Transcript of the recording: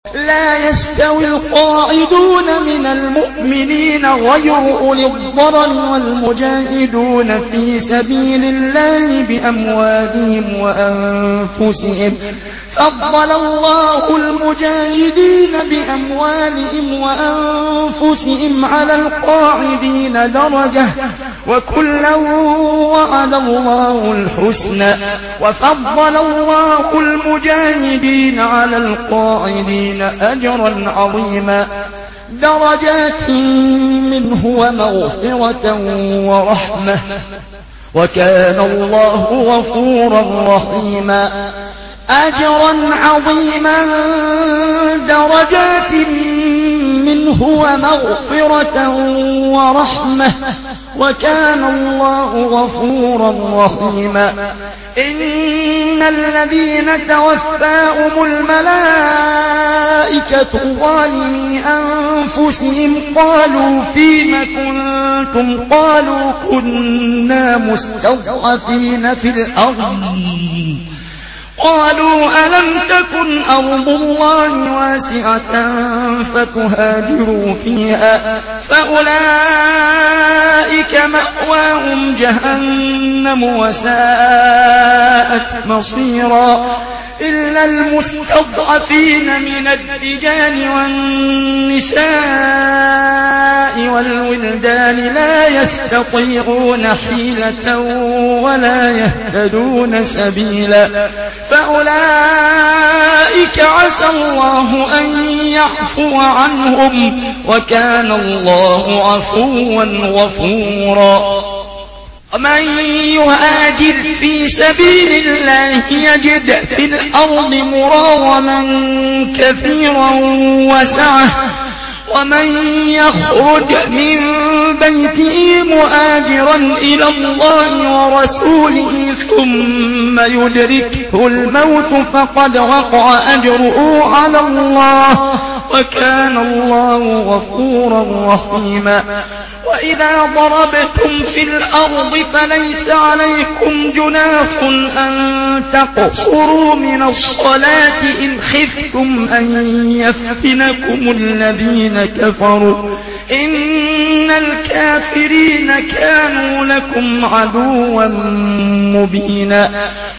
لا يستوي القاعدون من المؤمنين غير أولي الضرر والمجاهدون في سبيل الله بأموالهم وأنفسهم فضل الله المجاهدين بأموالهم وأنفسهم على القاعدين درجة وكلا وعد الله الحسنى وفضل الله المجاهدين على القاعدين أجرا عظيما درجات منه ومغفرة ورحمة وكان الله غفورا رحيما أجرا عظيما درجات منه ومغفرة ورحمة وكان الله غفورا رحيما إن الذين توفاهم الملائكة ظالمي أنفسهم قالوا فيم كنتم قالوا كنا مستضعفين في الأرض قالوا ألم تكن أرض الله واسعة فتهاجروا فيها فأولئك مأواهم جهنم وساءت مصيرا إلا المستضعفين من الرجال والنساء والولدان لا يستطيعون حيلة ولا يهتدون سبيلا فأولئك عسى الله أن يعفو عنهم وكان الله عفوا غفورا ومن يهاجر في سبيل الله يجد في الأرض مراغما كثيرا وسعة ومن يخرج من بيته مهاجرا إلى الله ورسوله ثم يدركه الموت فقد وقع أجره على الله وكان الله غفورا رحيما وإذا ضربتم في الأرض فليس عليكم جناح أن تقصروا من الصلاة إن خفتم أن يفتنكم الذين كفروا إن الكافرين كانوا لكم عدوا مبينا